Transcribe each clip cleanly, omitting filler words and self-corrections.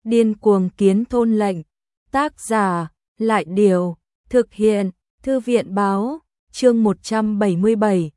Điên cuồng kiến thôn lệnh. Tác giả, Lại Điều, thực hiện, Thư viện Báo, chương 177,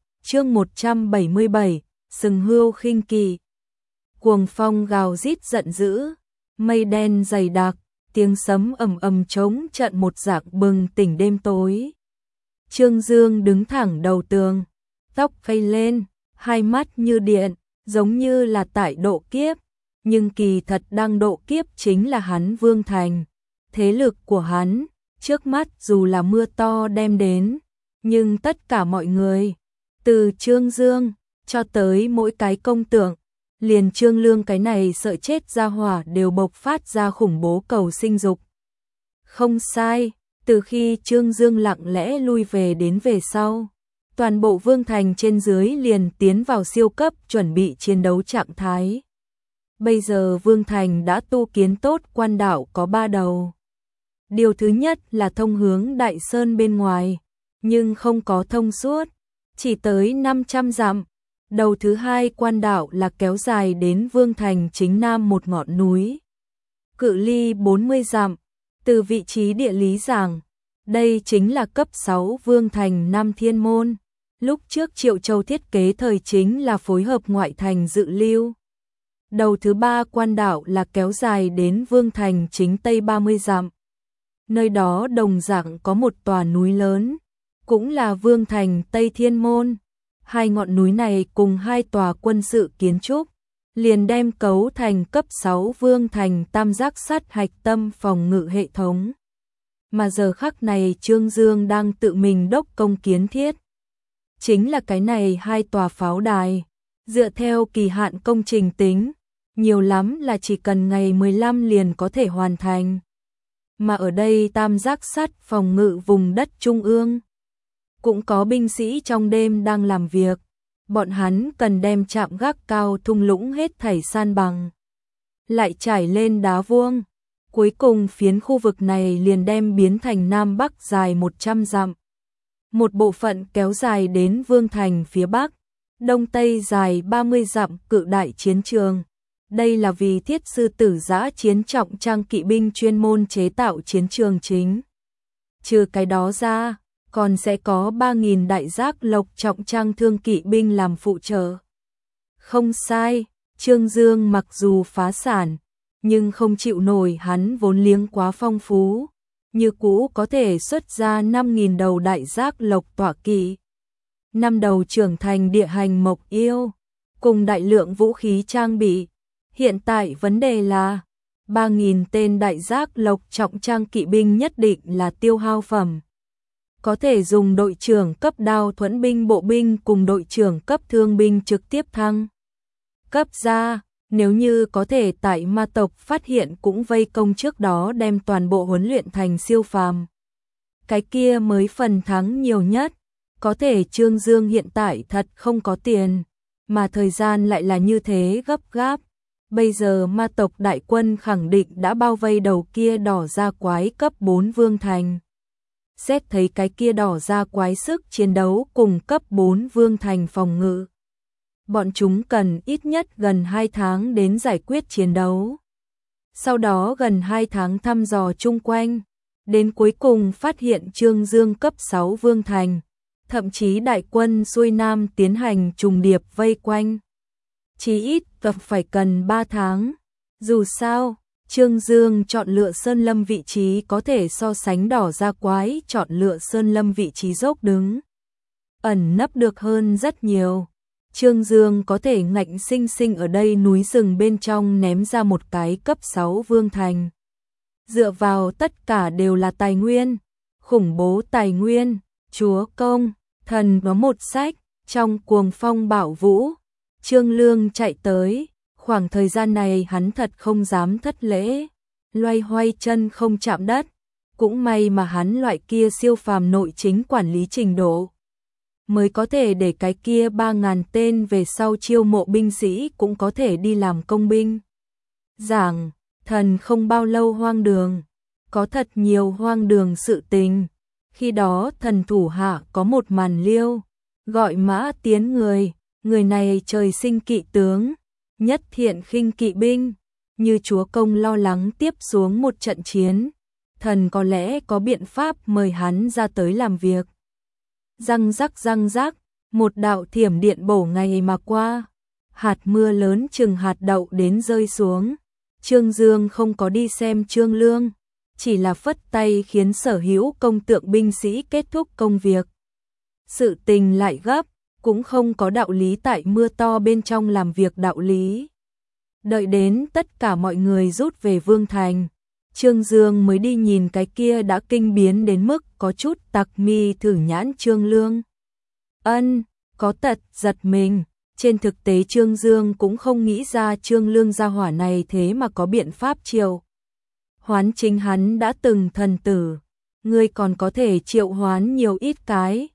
Sừng Hươu Khinh Kỵ. Cuồng phong gào rít giận dữ, mây đen dày đặc, tiếng sấm ầm ầm trống trận một dạng bừng tỉnh đêm tối. Trương Dương đứng thẳng đầu tường, tóc phây lên, hai mắt như điện, giống như là tại độ kiếp, nhưng kỳ thật đang độ kiếp chính là hắn Vương Thành. Thế lực của hắn, trước mắt dù là mưa to đem đến, nhưng tất cả mọi người, từ Trương Dương cho tới mỗi cái công tượng, liền Trương Lương cái này sợ chết ra hỏa đều bộc phát ra khủng bố cầu sinh dục. Không sai, từ khi Trương Dương lặng lẽ lui về đến về sau, toàn bộ Vương Thành trên dưới liền tiến vào siêu cấp chuẩn bị chiến đấu trạng thái. Bây giờ Vương Thành đã tu kiến tốt quan đạo có 3 đầu. Điều thứ nhất là thông hướng Đại Sơn bên ngoài, nhưng không có thông suốt, chỉ tới 500 dặm. Đầu thứ hai quan đạo là kéo dài đến Vương Thành chính nam một ngọn núi, cự ly 40 dặm. Từ vị trí địa lý giảng, đây chính là cấp 6 Vương Thành Nam Thiên Môn. Lúc trước Triệu Châu thiết kế thời chính là phối hợp ngoại thành dự lưu. Đầu thứ ba quan đạo là kéo dài đến Vương Thành chính tây 30 dặm. Nơi đó đồng dạng có một tòa núi lớn, cũng là Vương Thành Tây Thiên Môn. Hai ngọn núi này cùng hai tòa quân sự kiến trúc, liền đem cấu thành cấp 6 Vương Thành tam giác sắt hạch tâm phòng ngự hệ thống. Mà giờ khắc này Trương Dương đang tự mình đốc công kiến thiết. Chính là cái này hai tòa pháo đài, dựa theo kỳ hạn công trình tính, nhiều lắm là chỉ cần ngày 15 liền có thể hoàn thành. Mà ở đây tam giác sắt phòng ngự vùng đất trung ương, cũng có binh sĩ trong đêm đang làm việc, bọn hắn cần đem trạm gác cao thung lũng hết thảy san bằng, lại trải lên đá vuông, cuối cùng phiến khu vực này liền đem biến thành Nam Bắc dài 100 dặm. Một bộ phận kéo dài đến Vương Thành phía Bắc, Đông Tây dài 30 dặm cự đại chiến trường. Đây là vì Thiết Sư Tử Giã chiến trọng trang kỵ binh chuyên môn chế tạo chiến trường chính. Trừ cái đó ra, còn sẽ có 3.000 đại giác lộc trọng trang thương kỵ binh làm phụ trợ. Không sai, Trương Dương mặc dù phá sản, nhưng không chịu nổi hắn vốn liếng quá phong phú, như cũ có thể xuất ra 5.000 đầu đại giác lộc tọa kỵ, 5 đầu trưởng thành địa hành mộc yêu, cùng đại lượng vũ khí trang bị. Hiện tại vấn đề là 3.000 tên đại giác lộc trọng trang kỵ binh nhất định là tiêu hao phẩm. Có thể dùng đội trưởng cấp đao thuẫn binh bộ binh cùng đội trưởng cấp thương binh trực tiếp thăng cấp ra, nếu như có thể tại ma tộc phát hiện cũng vây công trước đó đem toàn bộ huấn luyện thành siêu phàm. Cái kia mới phần thắng nhiều nhất, có thể Trương Dương hiện tại thật không có tiền, mà thời gian lại là như thế gấp gáp. Bây giờ ma tộc đại quân khẳng định đã bao vây đầu kia đỏ da quái cấp 4 Vương Thành. Xét thấy cái kia đỏ da quái sức chiến đấu cùng cấp 4 Vương Thành phòng ngự, bọn chúng cần ít nhất gần 2 tháng đến giải quyết chiến đấu. Sau đó gần 2 tháng thăm dò chung quanh, đến cuối cùng phát hiện Trương Dương cấp 6 Vương Thành, thậm chí đại quân xuôi nam tiến hành trùng điệp vây quanh. Chỉ ít gặp phải cần 3 tháng. Dù sao, Trương Dương chọn lựa sơn lâm vị trí có thể so sánh đỏ da quái chọn lựa sơn lâm vị trí dốc đứng, ẩn nấp được hơn rất nhiều. Trương Dương có thể ngạnh sinh sinh ở đây núi rừng bên trong ném ra một cái cấp 6 Vương Thành. Dựa vào tất cả đều là tài nguyên, khủng bố tài nguyên, chúa công, thần có một sách, trong cuồng phong bạo vũ. Trương Lương chạy tới, khoảng thời gian này hắn thật không dám thất lễ, loay hoay chân không chạm đất, cũng may mà hắn loại kia siêu phàm nội chính quản lý trình độ, mới có thể để cái kia 3.000 tên về sau chiêu mộ binh sĩ cũng có thể đi làm công binh. Giảng, thần không bao lâu hoang đường, có thật nhiều hoang đường sự tình, khi đó thần thủ hạ có một màn liêu, gọi Mã Tiến người này trời sinh kỵ tướng, nhất thiện khinh kỵ binh, như chúa công lo lắng tiếp xuống một trận chiến, thần có lẽ có biện pháp mời hắn ra tới làm việc. Răng rắc, một đạo thiểm điện bổ ngày mà qua, hạt mưa lớn chừng hạt đậu đến rơi xuống. Trương Dương không có đi xem Trương Lương, chỉ là phất tay khiến sở hữu công tượng binh sĩ kết thúc công việc. Sự tình lại gấp, cũng không có đạo lý tại mưa to bên trong làm việc đạo lý. Đợi đến tất cả mọi người rút về Vương Thành, Trương Dương mới đi nhìn cái kia đã kinh biến đến mức có chút tặc mi thử nhãn Trương Lương. Có tật giật mình, trên thực tế Trương Dương cũng không nghĩ ra Trương Lương gia hỏa này thế mà có biện pháp triệu hoán chính hắn đã từng thần tử, ngươi còn có thể triệu hoán nhiều ít cái,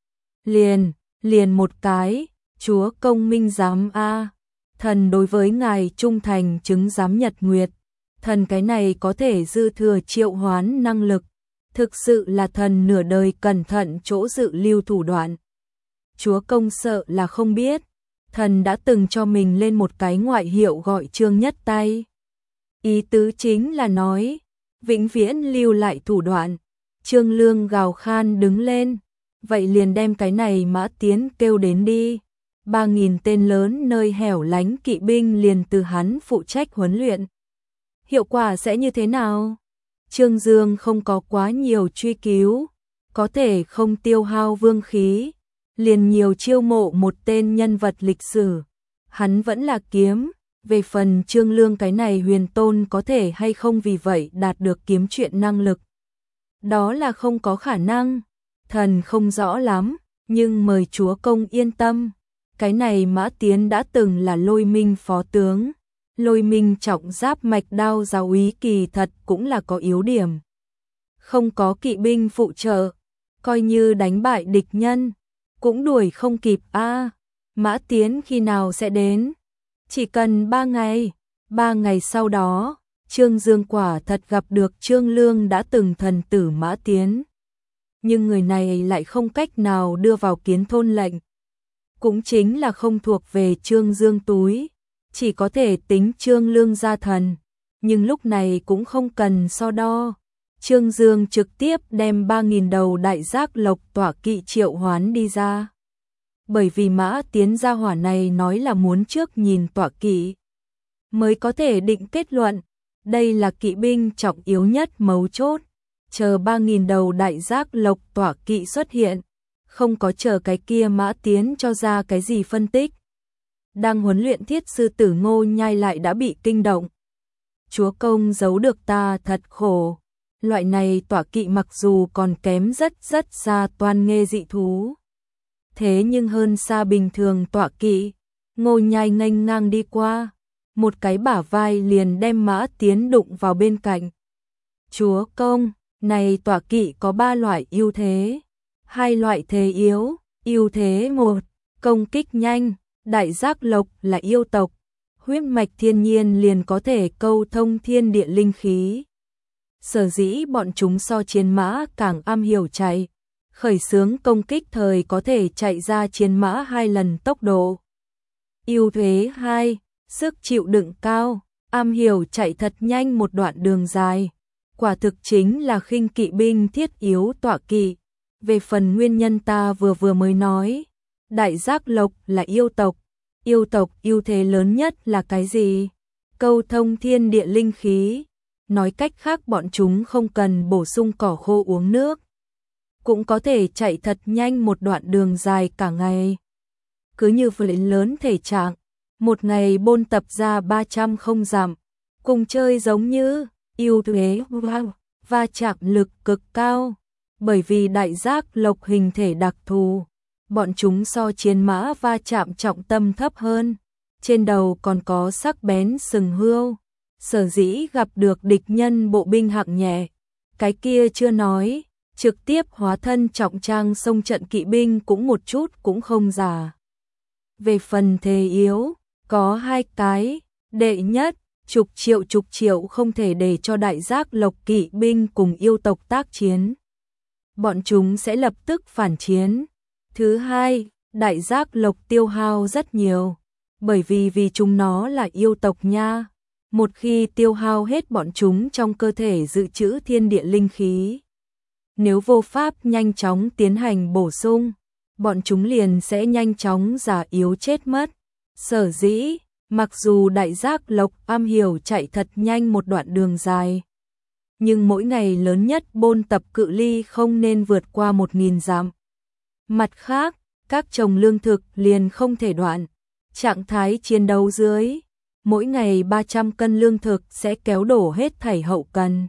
liền một cái, chúa công minh giám a, thần đối với ngài trung thành chứng giám nhật nguyệt, thần cái này có thể dư thừa triệu hoán năng lực, thực sự là thần nửa đời cẩn thận chỗ dự lưu thủ đoạn. Chúa công sợ là không biết, thần đã từng cho mình lên một cái ngoại hiệu gọi Trương Nhất Tay. Ý tứ chính là nói, vĩnh viễn lưu lại thủ đoạn. Trương Lương gào khan đứng lên, vậy liền đem cái này Mã Tiến kêu đến đi. 3.000 tên lớn nơi hẻo lánh kỵ binh liền từ hắn phụ trách huấn luyện. Hiệu quả sẽ như thế nào? Trương Dương không có quá nhiều truy cứu, có thể không tiêu hao vương khí, liền nhiều chiêu mộ một tên nhân vật lịch sử. Hắn vẫn là kiếm, về phần Trương Lương cái này huyền tôn có thể hay không vì vậy đạt được kiếm chuyện năng lực. Đó là không có khả năng, thần không rõ lắm, nhưng mời chúa công yên tâm. Cái này Mã Tiến đã từng là Lôi Minh phó tướng, Lôi Minh trọng giáp mạch đao giáo úy kỳ thật cũng là có yếu điểm. Không có kỵ binh phụ trợ, coi như đánh bại địch nhân, cũng đuổi không kịp a. Mã Tiến khi nào sẽ đến? Chỉ cần 3 ngày, 3 ngày sau đó, Trương Dương quả thật gặp được Trương Lương đã từng thần tử Mã Tiến. Nhưng người này lại không cách nào đưa vào kiến thôn lệnh. Cũng chính là không thuộc về Trương Dương túi, chỉ có thể tính Trương Lương gia thần, nhưng lúc này cũng không cần so đo. Trương Dương trực tiếp đem 3.000 đầu đại giác lộc tỏa kỵ triệu hoán đi ra. Bởi vì Mã Tiến gia hỏa này nói là muốn trước nhìn tỏa kỵ, mới có thể định kết luận, đây là kỵ binh trọng yếu nhất mấu chốt. Chờ 3.000 đầu đại giác lộc tỏa kỵ xuất hiện, không có chờ cái kia Mã Tiến cho ra cái gì phân tích. Đang huấn luyện thiết sư tử Ngô Nhai lại đã bị kinh động. Chúa công giấu được ta thật khổ. Loại này tỏa kỵ mặc dù còn kém rất xa toan nghê dị thú, thế nhưng hơn xa bình thường tỏa kỵ. Ngô Nhai nghênh ngang đi qua, một cái bả vai liền đem Mã Tiến đụng vào bên cạnh. Chúa công, này tỏa kỵ có 3 loại ưu thế, 2 loại thế yếu. Ưu thế 1, công kích nhanh, đại giác lộc là yêu tộc, huyết mạch thiên nhiên liền có thể câu thông thiên địa linh khí. Sở dĩ bọn chúng so chiến mã càng am hiểu chạy, khởi xướng công kích thời có thể chạy ra chiến mã 2 lần tốc độ. Ưu thế 2, sức chịu đựng cao, am hiểu chạy thật nhanh một đoạn đường dài. Quả thực chính là khinh kỵ binh thiết yếu tọa kỵ. Về phần nguyên nhân ta vừa mới nói, đại giác lộc là yêu tộc ưu thế lớn nhất là cái gì? Câu thông thiên địa linh khí. Nói cách khác bọn chúng không cần bổ sung cỏ khô uống nước, cũng có thể chạy thật nhanh một đoạn đường dài cả ngày. Cứ như vậy lớn thể trạng, một ngày bôn tập ra 300 không dặm, cùng chơi giống như ưu thế va chạm lực cực cao. Bởi vì đại giác lộc hình thể đặc thù, bọn chúng so chiến mã va chạm trọng tâm thấp hơn, trên đầu còn có sắc bén sừng hươu. Sở dĩ gặp được địch nhân bộ binh hạng nhẹ, cái kia chưa nói, trực tiếp hóa thân trọng trang xông trận kỵ binh cũng một chút cũng không giả. Về phần thế yếu, có 2 cái, đệ nhất, chục triệu không thể để cho đại giác lộc kỵ binh cùng yêu tộc tác chiến. Bọn chúng sẽ lập tức phản chiến. Thứ 2, đại giác lộc tiêu hao rất nhiều, bởi vì chúng nó là yêu tộc nha. Một khi tiêu hao hết bọn chúng trong cơ thể dự trữ thiên địa linh khí, nếu vô pháp nhanh chóng tiến hành bổ sung, bọn chúng liền sẽ nhanh chóng già yếu chết mất. Sở dĩ, mặc dù đại giác lộc am hiểu chạy thật nhanh một đoạn đường dài, nhưng mỗi ngày lớn nhất bôn tập cự ly không nên vượt qua 1000 dặm. Mặt khác, các trồng lương thực liền không thể đoạn. Trạng thái chiến đấu dưới, mỗi ngày 300 cân lương thực sẽ kéo đổ hết thảy hậu cần.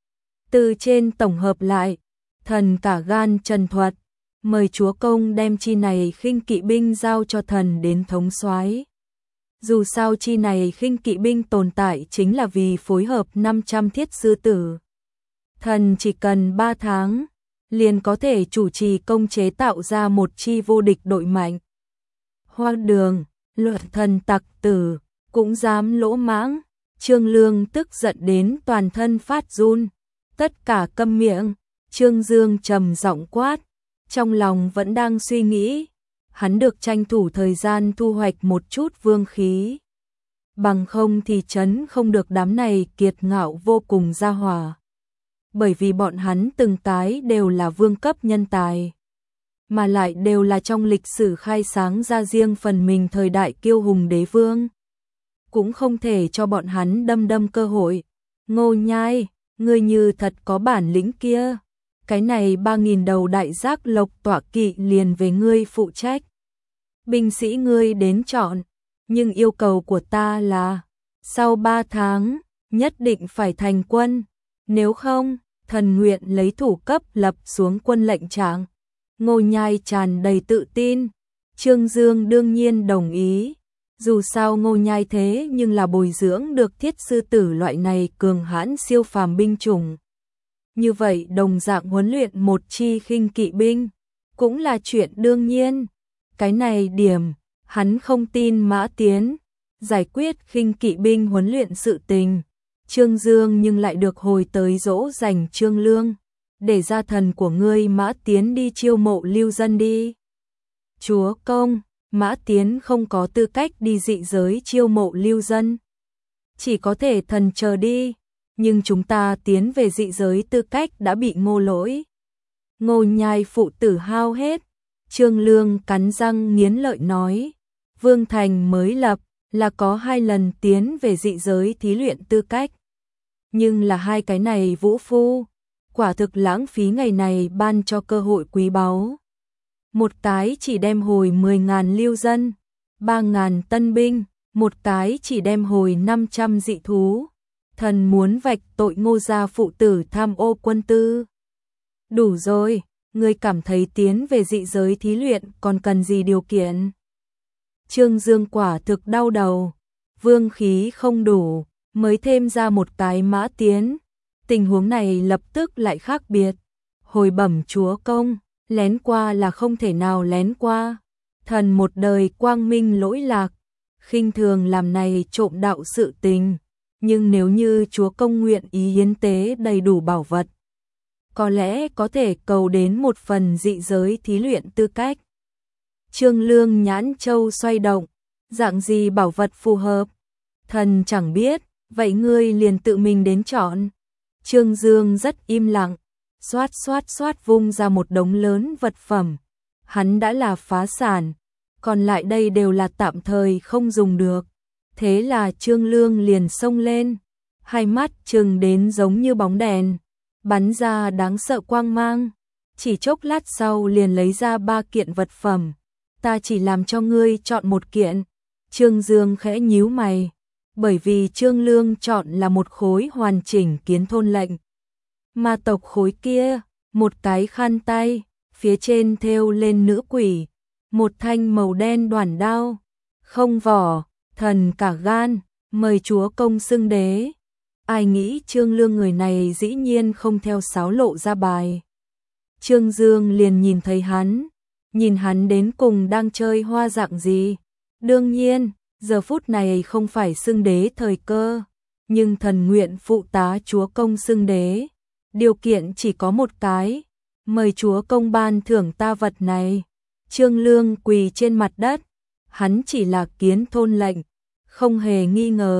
Từ trên tổng hợp lại, thần cả gan trần thuật, mời chúa công đem chi này khinh kỵ binh giao cho thần đến thống soái. Dù sao chi này khinh kỵ binh tồn tại chính là vì phối hợp 500 thiết sư tử. Thần chỉ cần 3 tháng, liền có thể chủ trì công chế tạo ra một chi vô địch đội mạnh. Hoang đường, luật thần tặc tử, cũng dám lỗ mãng. Trương Lương tức giận đến toàn thân phát run. Tất cả câm miệng. Trương Dương trầm giọng quát, trong lòng vẫn đang suy nghĩ, hắn được tranh thủ thời gian thu hoạch một chút vương khí. Bằng không thì trấn không được đám này kiệt ngạo vô cùng ra hỏa. Bởi vì bọn hắn từng cái đều là vương cấp nhân tài, mà lại đều là trong lịch sử khai sáng ra riêng phần mình thời đại kiêu hùng đế vương. Cũng không thể cho bọn hắn đâm cơ hội. Ngô Nhai, ngươi như thật có bản lĩnh kia, cái này 3000 đầu đại giác lộc tọa kỵ liền về ngươi phụ trách. Binh sĩ ngươi đến chọn, nhưng yêu cầu của ta là sau 3 tháng nhất định phải thành quân, nếu không, thần nguyện lấy thủ cấp lập xuống quân lệnh trạng. Ngô Nhai tràn đầy tự tin, Trương Dương đương nhiên đồng ý. Dù sao Ngô Nhai thế nhưng là bồi dưỡng được thiết sư tử loại này cường hãn siêu phàm binh chủng. Như vậy đồng dạng huấn luyện một chi khinh kỵ binh, cũng là chuyện đương nhiên. Cái này điểm, hắn không tin Mã Tiến giải quyết khinh kỵ binh huấn luyện sự tình. Trương Dương nhưng lại được hồi tới dỗ dành Trương Lương, để ra thần của ngươi Mã Tiến đi chiêu mộ lưu dân đi. Chúa công, Mã Tiến không có tư cách đi dị giới chiêu mộ lưu dân, chỉ có thể thần chờ đi, nhưng chúng ta tiến về dị giới tư cách đã bị Ngô Lỗi, Ngô Nhai phụ tử hao hết. Trương Lương cắn răng nghiến lợi nói, Vương Thành mới lập là có 2 lần tiến về dị giới thí luyện tư cách, nhưng là 2 cái này vũ phu, quả thực lãng phí ngày này ban cho cơ hội quý báu. Một cái chỉ đem hồi 10.000 lưu dân, 3.000 tân binh, một cái chỉ đem hồi 500 dị thú. Thần muốn vạch tội Ngô gia phụ tử tham ô quân tư. Đủ rồi, ngươi cảm thấy tiến về dị giới thí luyện còn cần gì điều kiện? Trương Dương quả thực đau đầu, vương khí không đủ, mới thêm ra một cái Mã Tiến. Tình huống này lập tức lại khác biệt. Hồi bẩm chúa công, lén qua là không thể nào lén qua. Thần một đời quang minh lỗi lạc, khinh thường làm này trộm đạo sự tình. Nhưng nếu như chúa công nguyện ý hiến tế đầy đủ bảo vật, có lẽ có thể cầu đến một phần dị giới thí luyện tư cách. Trương Lương nhãn châu xoay động, dạng gì bảo vật phù hợp? Thần chẳng biết, vậy ngươi liền tự mình đến chọn. Trương Dương rất im lặng, xoát vung ra một đống lớn vật phẩm. Hắn đã là phá sản, còn lại đây đều là tạm thời không dùng được. Thế là Trương Lương liền xông lên, hai mắt trừng đến giống như bóng đèn, bắn ra đáng sợ quang mang. Chỉ chốc lát sau liền lấy ra 3 kiện vật phẩm. Ta chỉ làm cho ngươi chọn một kiện. Trương Dương khẽ nhíu mày, bởi vì Trương Lương chọn là một khối hoàn chỉnh kiến thôn lệnh. Ma tộc khối kia, một cái khăn tay, phía trên thêu lên nữ quỷ, một thanh màu đen đoản đao, không vỏ. Thần cả gan, mời chúa công xưng đế. Ai nghĩ Trương Lương người này dĩ nhiên không theo sáo lộ ra bài. Trương Dương liền nhìn hắn đến cùng đang chơi hoa dạng gì. Đương nhiên, giờ phút này không phải xưng đế thời cơ, nhưng thần nguyện phụ tá chúa công xưng đế. Điều kiện chỉ có một cái, mời chúa công ban thưởng ta vật này. Trương Lương quỳ trên mặt đất, hắn chỉ là kiến thôn lệnh, không hề nghi ngờ,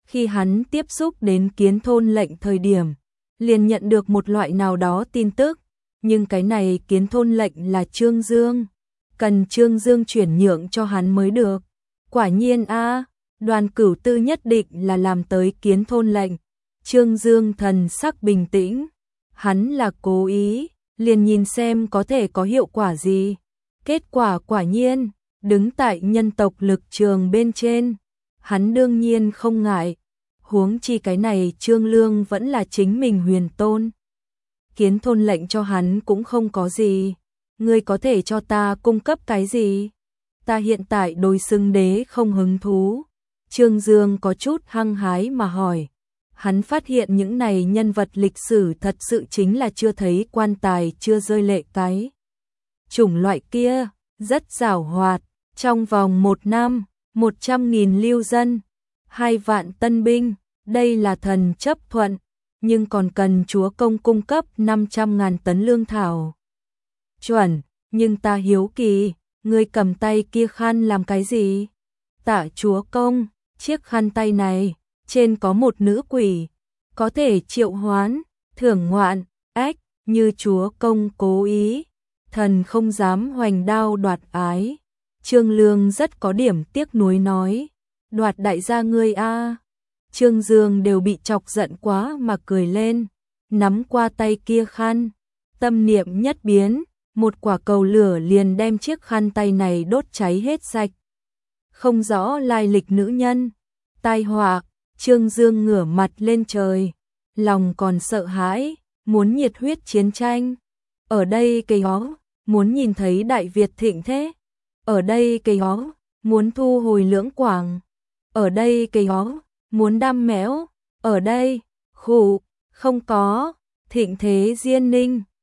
Khi hắn tiếp xúc đến Kiến Thôn lệnh thời điểm, liền nhận được một loại nào đó tin tức, nhưng cái này Kiến Thôn lệnh là Trương Dương, cần Trương Dương chuyển nhượng cho hắn mới được. Quả nhiên a, Đoàn Cửu Tư nhất định là làm tới Kiến Thôn lệnh. Trương Dương thần sắc bình tĩnh, hắn là cố ý, liền nhìn xem có thể có hiệu quả gì. Kết quả quả nhiên, đứng tại nhân tộc lực trường bên trên, hắn đương nhiên không ngại, huống chi cái này Trương Lương vẫn là chính mình huyền tôn. Kiến Thôn lệnh cho hắn cũng không có gì, ngươi có thể cho ta cung cấp cái gì? Ta hiện tại đối xưng đế không hứng thú. Trương Dương có chút hăng hái mà hỏi. Hắn phát hiện những này nhân vật lịch sử thật sự chính là chưa thấy quan tài chưa rơi lệ cái. Chủng loại kia, rất giàu hoạt, trong vòng 1 năm, 100.000 lưu dân, 2 vạn tân binh, đây là thần chấp thuận, nhưng còn cần chúa công cung cấp 500.000 tấn lương thảo. Chuẩn, nhưng ta hiếu kỳ, ngươi cầm tay kia khăn làm cái gì? Tạ chúa công, chiếc khăn tay này, trên có một nữ quỷ, có thể triệu hoán, thưởng ngoạn, ách, như chúa công cố ý, thần không dám hoành đao đoạt ái. Trương Lương rất có điểm tiếc nuối nói, đoạt đại gia ngươi a. Trương Dương đều bị chọc giận quá mà cười lên, nắm qua tay kia khăn, tâm niệm nhất biến, một quả cầu lửa liền đem chiếc khăn tay này đốt cháy hết sạch. Không rõ lai lịch nữ nhân, tai họa. Trương Dương ngửa mặt lên trời, lòng còn sợ hãi, muốn nhiệt huyết chiến tranh. Ở đây cây ó, muốn nhìn thấy Đại Việt thịnh thế. Ở đây cây ó, muốn thu hồi Lưỡng Quảng. Ở đây cây ó, muốn đam méo. Ở đây, khụ, không có, thịnh thế Diên Ninh.